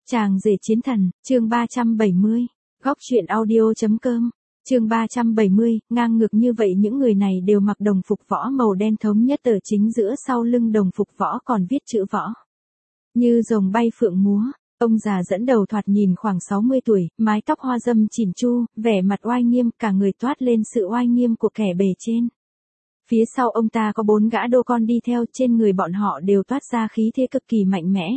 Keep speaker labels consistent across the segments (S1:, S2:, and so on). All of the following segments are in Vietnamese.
S1: Chàng rể chiến thần, chương 370. Góc truyện audio.com. Chương 370, ngang ngược như vậy những người này đều mặc đồng phục võ màu đen thống nhất ở chính giữa, sau lưng đồng phục võ còn viết chữ võ. Như rồng bay phượng múa, ông già dẫn đầu thoạt nhìn khoảng 60 tuổi, mái tóc hoa râm chỉn chu, vẻ mặt oai nghiêm, cả người toát lên sự oai nghiêm của kẻ bề trên. Phía sau ông ta có 4 gã đô con đi theo, trên người bọn họ đều toát ra khí thế cực kỳ mạnh mẽ.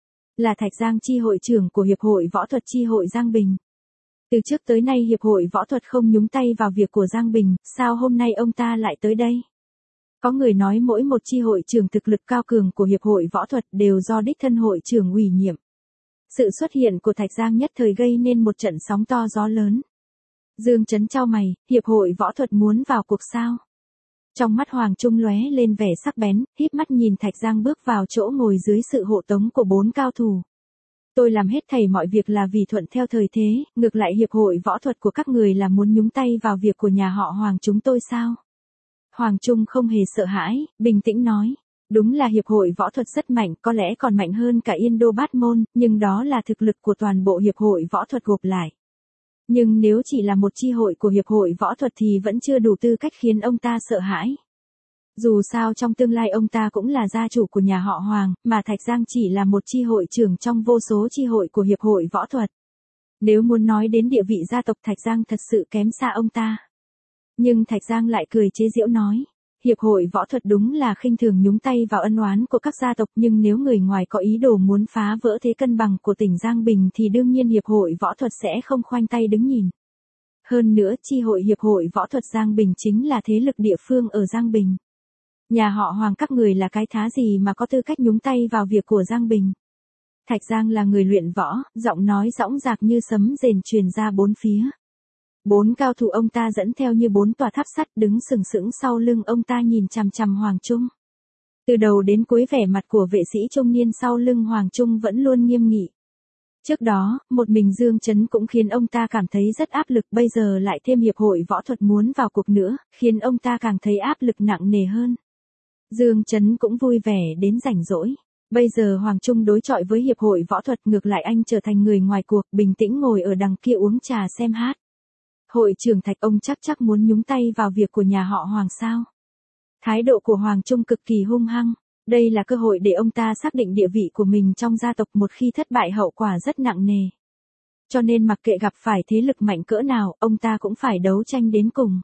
S1: Là Thạch Giang chi hội trưởng của Hiệp hội Võ thuật chi hội Giang Bình. Từ trước tới nay Hiệp hội Võ thuật không nhúng tay vào việc của Giang Bình, sao hôm nay ông ta lại tới đây? Có người nói mỗi một chi hội trưởng thực lực cao cường của Hiệp hội Võ thuật đều do đích thân hội trưởng ủy nhiệm. Sự xuất hiện của Thạch Giang nhất thời gây nên một trận sóng to gió lớn. Dương Chấn chau mày, Hiệp hội Võ thuật muốn vào cuộc sao? Trong mắt Hoàng Trung lóe lên vẻ sắc bén, híp mắt nhìn Thạch Giang bước vào chỗ ngồi dưới sự hộ tống của 4 cao thủ. Tôi làm hết thảy mọi việc là vì thuận theo thời thế, ngược lại Hiệp hội Võ thuật của các người là muốn nhúng tay vào việc của nhà họ Hoàng chúng tôi sao? Hoàng Trung không hề sợ hãi, bình tĩnh nói. Đúng là Hiệp hội Võ thuật rất mạnh, có lẽ còn mạnh hơn cả Yên Đô Bát Môn, nhưng đó là thực lực của toàn bộ Hiệp hội Võ thuật gộp lại. Nhưng nếu chỉ là một chi hội của Hiệp hội Võ thuật thì vẫn chưa đủ tư cách khiến ông ta sợ hãi. Dù sao trong tương lai ông ta cũng là gia chủ của nhà họ Hoàng, mà Thạch Giang chỉ là một chi hội trưởng trong vô số chi hội của Hiệp hội Võ thuật. Nếu muốn nói đến địa vị gia tộc, Thạch Giang thật sự kém xa ông ta. Nhưng Thạch Giang lại cười chế giễu nói, Hiệp hội Võ thuật đúng là khinh thường nhúng tay vào ân oán của các gia tộc, nhưng nếu người ngoài có ý đồ muốn phá vỡ thế cân bằng của tỉnh Giang Bình thì đương nhiên Hiệp hội Võ thuật sẽ không khoanh tay đứng nhìn. Hơn nữa, chi hội Hiệp hội Võ thuật Giang Bình chính là thế lực địa phương ở Giang Bình. Nhà họ Hoàng các người là cái thá gì mà có tư cách nhúng tay vào việc của Giang Bình? Thạch Giang là người luyện võ, giọng nói dõng dạc như sấm rền truyền ra bốn phía. 4 cao thủ ông ta dẫn theo như 4 tòa tháp sắt đứng sừng sững sau lưng ông ta nhìn chằm chằm Hoàng Trung. Từ đầu đến cuối vẻ mặt của vệ sĩ trung niên sau lưng Hoàng Trung vẫn luôn nghiêm nghị. Trước đó, một mình Dương Chấn cũng khiến ông ta cảm thấy rất áp lực, bây giờ lại thêm Hiệp hội Võ thuật muốn vào cuộc nữa, khiến ông ta càng thấy áp lực nặng nề hơn. Dương Chấn cũng vui vẻ đến rảnh rỗi. Bây giờ Hoàng Trung đối chọi với Hiệp hội Võ thuật, ngược lại anh trở thành người ngoài cuộc, bình tĩnh ngồi ở đằng kia uống trà xem hát. Hội trưởng Thạch, ông chắc muốn nhúng tay vào việc của nhà họ Hoàng sao? Thái độ của Hoàng Trung cực kỳ hung hăng. Đây là cơ hội để ông ta xác định địa vị của mình trong gia tộc, một khi thất bại hậu quả rất nặng nề. Cho nên mặc kệ gặp phải thế lực mạnh cỡ nào, ông ta cũng phải đấu tranh đến cùng.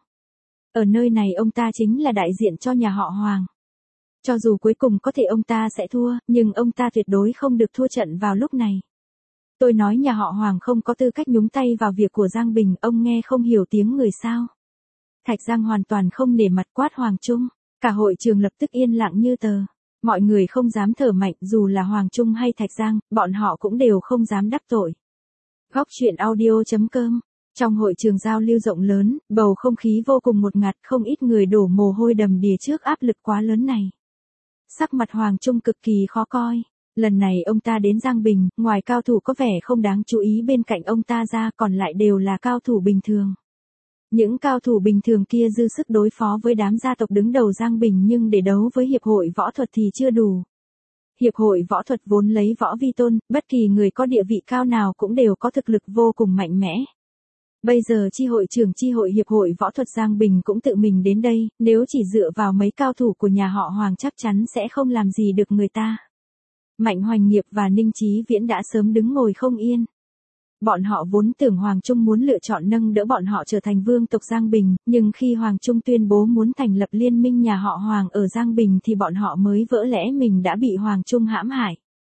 S1: Ở nơi này ông ta chính là đại diện cho nhà họ Hoàng. Cho dù cuối cùng có thể ông ta sẽ thua, nhưng ông ta tuyệt đối không được thua trận vào lúc này. Tôi nói nhà họ Hoàng không có tư cách nhúng tay vào việc của Giang Bình, ông nghe không hiểu tiếng người sao? Thạch Giang hoàn toàn không nể mặt quát Hoàng Trung, cả hội trường lập tức yên lặng như tờ. Mọi người không dám thở mạnh, dù là Hoàng Trung hay Thạch Giang, bọn họ cũng đều không dám đắc tội. Góc truyện audio.com. Trong hội trường giao lưu rộng lớn, bầu không khí vô cùng ngột ngạt, không ít người đổ mồ hôi đầm đìa trước áp lực quá lớn này. Sắc mặt Hoàng Trung cực kỳ khó coi. Lần này ông ta đến Giang Bình, ngoài cao thủ có vẻ không đáng chú ý bên cạnh ông ta ra, còn lại đều là cao thủ bình thường. Những cao thủ bình thường kia dư sức đối phó với đám gia tộc đứng đầu Giang Bình, nhưng để đấu với Hiệp hội Võ thuật thì chưa đủ. Hiệp hội Võ thuật vốn lấy võ vi tôn, bất kỳ người có địa vị cao nào cũng đều có thực lực vô cùng mạnh mẽ. Bây giờ chi hội trưởng chi hội Hiệp hội Võ thuật Giang Bình cũng tự mình đến đây, nếu chỉ dựa vào mấy cao thủ của nhà họ Hoàng chắc chắn sẽ không làm gì được người ta. Mạnh Hoành Nghiệp và Ninh Chí Viễn đã sớm đứng ngồi không yên. Bọn họ vốn tưởng Hoàng Trung muốn lựa chọn nâng đỡ bọn họ trở thành vương tộc Giang Bình, nhưng khi Hoàng Trung tuyên bố muốn thành lập liên minh nhà họ Hoàng ở Giang Bình thì bọn họ mới vỡ lẽ mình đã bị Hoàng Trung hãm hại.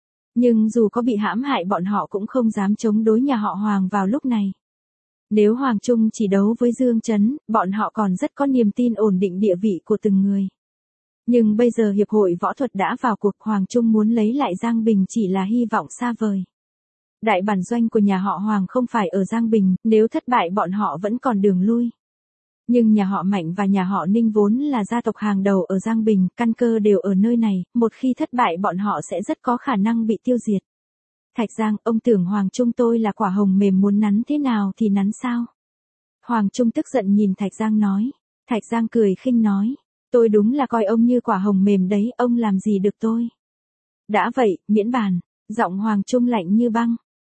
S1: Nhưng dù có bị hãm hại bọn họ cũng không dám chống đối nhà họ Hoàng vào lúc này. Nếu Hoàng Trung chỉ đấu với Dương Chấn, bọn họ còn rất có niềm tin ổn định địa vị của từng người. Nhưng bây giờ Hiệp hội Võ thuật đã vào cuộc, Hoàng Trung muốn lấy lại Giang Bình chỉ là hy vọng xa vời. Đại bản doanh của nhà họ Hoàng không phải ở Giang Bình, nếu thất bại bọn họ vẫn còn đường lui. Nhưng nhà họ Mạnh và nhà họ Ninh vốn là gia tộc hàng đầu ở Giang Bình, căn cơ đều ở nơi này, một khi thất bại bọn họ sẽ rất có khả năng bị tiêu diệt. Thạch Giang, ông tưởng Hoàng Trung tôi là quả hồng mềm muốn nắn thế nào thì nắn sao? Hoàng Trung tức giận nhìn Thạch Giang nói. Thạch Giang cười khinh nói. Tôi đúng là coi ông như quả hồng mềm đấy, ông làm gì được tôi? Đã vậy, miễn bàn. Giọng Hoàng Trung lạnh như băng.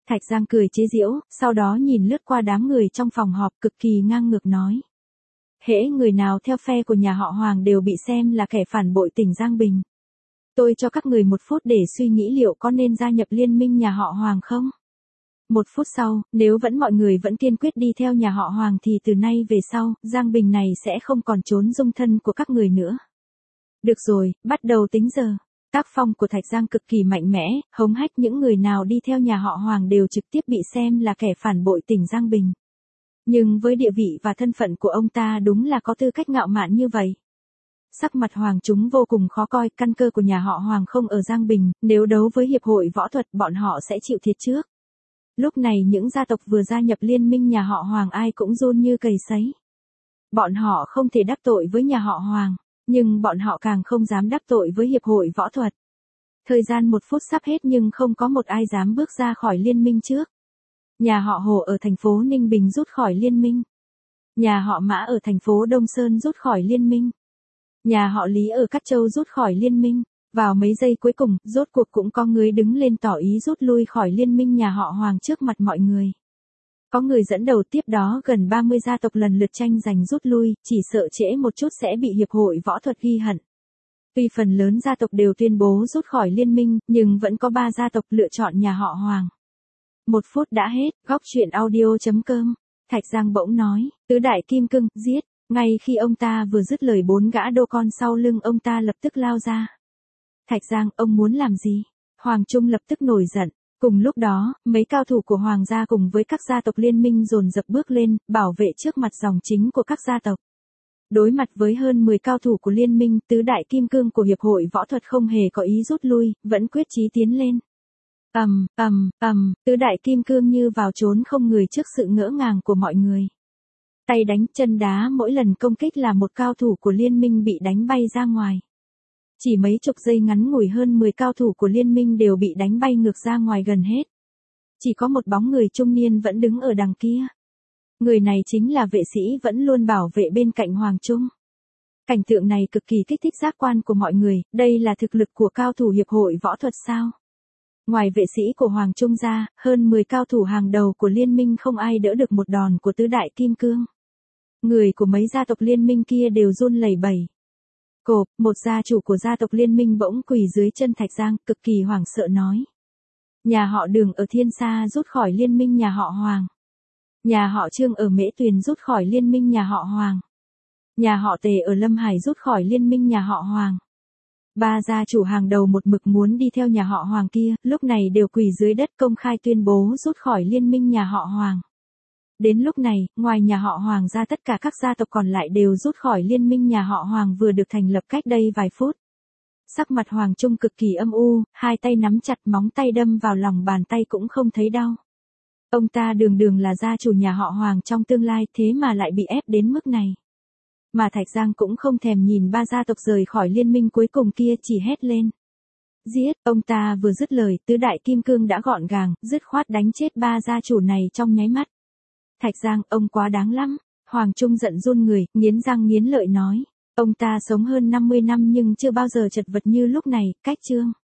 S1: Thạch Giang cười chế giễu, sau đó nhìn lướt qua đám người trong phòng họp cực kỳ ngang ngược nói. Hễ người nào theo phe của nhà họ Hoàng đều bị xem là kẻ phản bội tỉnh Giang Bình. Tôi cho các người 1 phút để suy nghĩ liệu có nên gia nhập liên minh nhà họ Hoàng không? 1 phút sau, nếu mọi người vẫn kiên quyết đi theo nhà họ Hoàng thì từ nay về sau, Giang Bình này sẽ không còn trốn dung thân của các người nữa. Được rồi, bắt đầu tính giờ. Tác phong của Thạch Giang cực kỳ mạnh mẽ, hống hách những người nào đi theo nhà họ Hoàng đều trực tiếp bị xem là kẻ phản bội tỉnh Giang Bình. Nhưng với địa vị và thân phận của ông ta đúng là có tư cách ngạo mạn như vậy. Sắc mặt Hoàng chúng vô cùng khó coi, căn cơ của nhà họ Hoàng không ở Giang Bình, nếu đấu với hiệp hội võ thuật bọn họ sẽ chịu thiệt trước. Lúc này những gia tộc vừa gia nhập liên minh nhà họ Hoàng ai cũng run như cầy sấy. Bọn họ không thể đắc tội với nhà họ Hoàng, nhưng bọn họ càng không dám đắc tội với hiệp hội võ thuật. Thời gian 1 phút sắp hết nhưng không có một ai dám bước ra khỏi liên minh trước. Nhà họ Hồ ở thành phố Ninh Bình rút khỏi liên minh. Nhà họ Mã ở thành phố Đông Sơn rút khỏi liên minh. Nhà họ Lý ở Cát Châu rút khỏi liên minh. Vào mấy giây cuối cùng, rốt cuộc cũng có người đứng lên tỏ ý rút lui khỏi liên minh nhà họ Hoàng trước mặt mọi người. Có người dẫn đầu tiếp đó gần 30 gia tộc lần lượt tranh giành rút lui, chỉ sợ trễ một chút sẽ bị hiệp hội võ thuật ghi hận. Tuy phần lớn gia tộc đều tuyên bố rút khỏi liên minh, nhưng vẫn có 3 gia tộc lựa chọn nhà họ Hoàng. 1 phút đã hết, góc truyện audio.com. Thạch Giang bỗng nói, tứ đại kim cương, giết. Ngay khi ông ta vừa dứt lời 4 gã đô con sau lưng ông ta lập tức lao ra. Thạch Giang, ông muốn làm gì? Hoàng Trung lập tức nổi giận. Cùng lúc đó, mấy cao thủ của Hoàng gia cùng với các gia tộc liên minh dồn dập bước lên, bảo vệ trước mặt dòng chính của các gia tộc. Đối mặt với hơn 10 cao thủ của liên minh, tứ đại kim cương của hiệp hội võ thuật không hề có ý rút lui, vẫn quyết chí tiến lên. Tứ đại kim cương như vào trốn không người trước sự ngỡ ngàng của mọi người. Tay đánh chân đá mỗi lần công kích là một cao thủ của liên minh bị đánh bay ra ngoài. Chỉ mấy chục giây ngắn ngủi hơn 10 cao thủ của liên minh đều bị đánh bay ngược ra ngoài gần hết. Chỉ có một bóng người trung niên vẫn đứng ở đằng kia. Người này chính là vệ sĩ vẫn luôn bảo vệ bên cạnh Hoàng Trung. Cảnh tượng này cực kỳ kích thích giác quan của mọi người, đây là thực lực của cao thủ hiệp hội võ thuật sao? Ngoài vệ sĩ của Hoàng Trung ra, hơn 10 cao thủ hàng đầu của liên minh không ai đỡ được một đòn của tứ đại kim cương. Người của mấy gia tộc liên minh kia đều run lẩy bẩy. Cộp, một gia chủ của gia tộc liên minh bỗng quỳ dưới chân Thạch Giang, cực kỳ hoảng sợ nói. Nhà họ Đường ở Thiên Sa rút khỏi liên minh nhà họ Hoàng. Nhà họ Trương ở Mễ Tuyền rút khỏi liên minh nhà họ Hoàng. Nhà họ Tề ở Lâm Hải rút khỏi liên minh nhà họ Hoàng. 3 gia chủ hàng đầu một mực muốn đi theo nhà họ Hoàng kia, lúc này đều quỳ dưới đất công khai tuyên bố rút khỏi liên minh nhà họ Hoàng. Đến lúc này, ngoài nhà họ Hoàng ra tất cả các gia tộc còn lại đều rút khỏi liên minh nhà họ Hoàng vừa được thành lập cách đây vài phút. Sắc mặt Hoàng Trung cực kỳ âm u, hai tay nắm chặt móng tay đâm vào lòng bàn tay cũng không thấy đau. Ông ta đường đường là gia chủ nhà họ Hoàng trong tương lai thế mà lại bị ép đến mức này. Mà Thạch Giang cũng không thèm nhìn 3 gia tộc rời khỏi liên minh cuối cùng kia chỉ hét lên. Giết, ông ta vừa dứt lời, tứ đại kim cương đã gọn gàng, dứt khoát đánh chết 3 gia chủ này trong nháy mắt. Thạch Giang, ông quá đáng lắm. Hoàng Trung giận run người, nghiến răng nghiến lợi nói. Ông ta sống hơn 50 năm nhưng chưa bao giờ chật vật như lúc này, cách chương.